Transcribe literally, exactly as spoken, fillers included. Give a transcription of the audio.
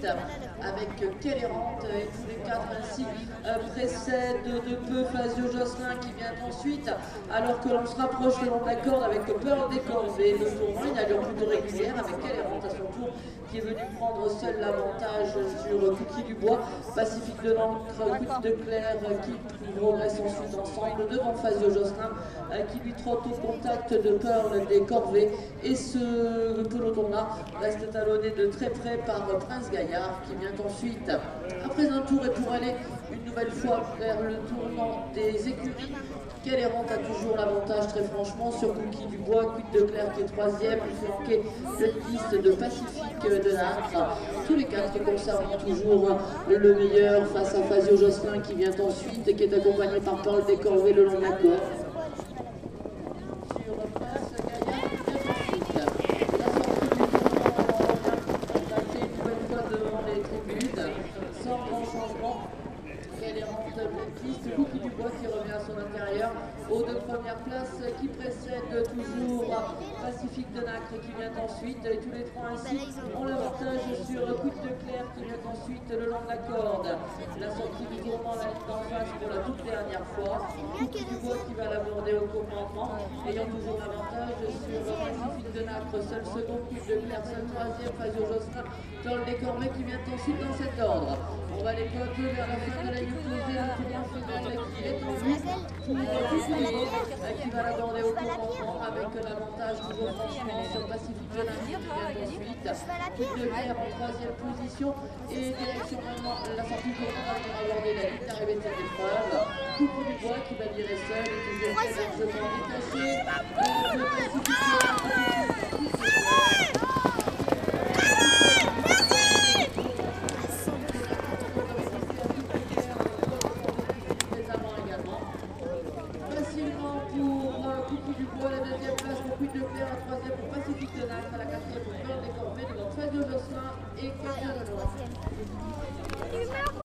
ensuite avec Kellerant et tous les quatre ainsi précèdent de peu Fazio Josselin qui vient ensuite, alors que l'on se rapproche le long de la corde avec Pearl des Corvées. Le tournoi une allure plutôt régulière avec Kellerant à son tour qui est venu prendre seul l'avantage sur Cookie du Bois, Pacifique de l'Ancre, Coup de Claire qui progresse ensuite ensemble devant Fazio Josselin qui lui trotte au contact de Pearl des Corvées, et ce peloton-là reste talonné de très près par Prince Gaillard qui vient ensuite après un tour et pour aller une nouvelle fois vers le tournant des écuries. Kellerant a toujours l'avantage très franchement sur Cookie du Bois, Coup de Claire qui est troisième, flanqué de piste de Pacifique de l'Âtre. Tous les quatre conservant toujours le meilleur face à Fazio Josselin qui vient ensuite et qui est accompagné par Pearl des Corvées le long de la corde. Sans grand changement, Kellerant piste, Cookie du Bois qui revient à son intérieur aux deux premières places qui précèdent toujours Pacifique de l'Âtre qui vient ensuite, et tous les trois ainsi ont l'avantage sur Coup de Claire qui vient ensuite le long de la corde. La sortie du tournant la ligne d'en face pour la toute dernière fois, Cookie du Bois qui va l'aborder au commandement, ayant toujours l'avantage sur Pacifique de l'Âtre, seul second, Coup de Claire, seul troisième, Fazio Josselin, Pearl des Corvées qui vient ensuite dans cet ordre. On va les coter vers la fin de la ligne opposée, le tournant final qui est en vue pour Cookie du Bois qui va l'aborder au commandement avec l'avantage toujours franchement sur Pacifique de l'Âtre qui vient ensuite. Coup de Claire en troisième position et direction vraiment la sortie du tournant pour aborder la ligne d'arrivée de cette épreuve. Cookie du Bois qui va virer seul et toujours très largement détaché de Pacifique de l'Âtre. Pour Cookie du Bois, la deuxième place pour Coup de Claire, la troisième pour Pacifique de l'Âtre, la quatrième pour Pearl des Corvées, devant Fazio Josselin et Fabien Lenoir.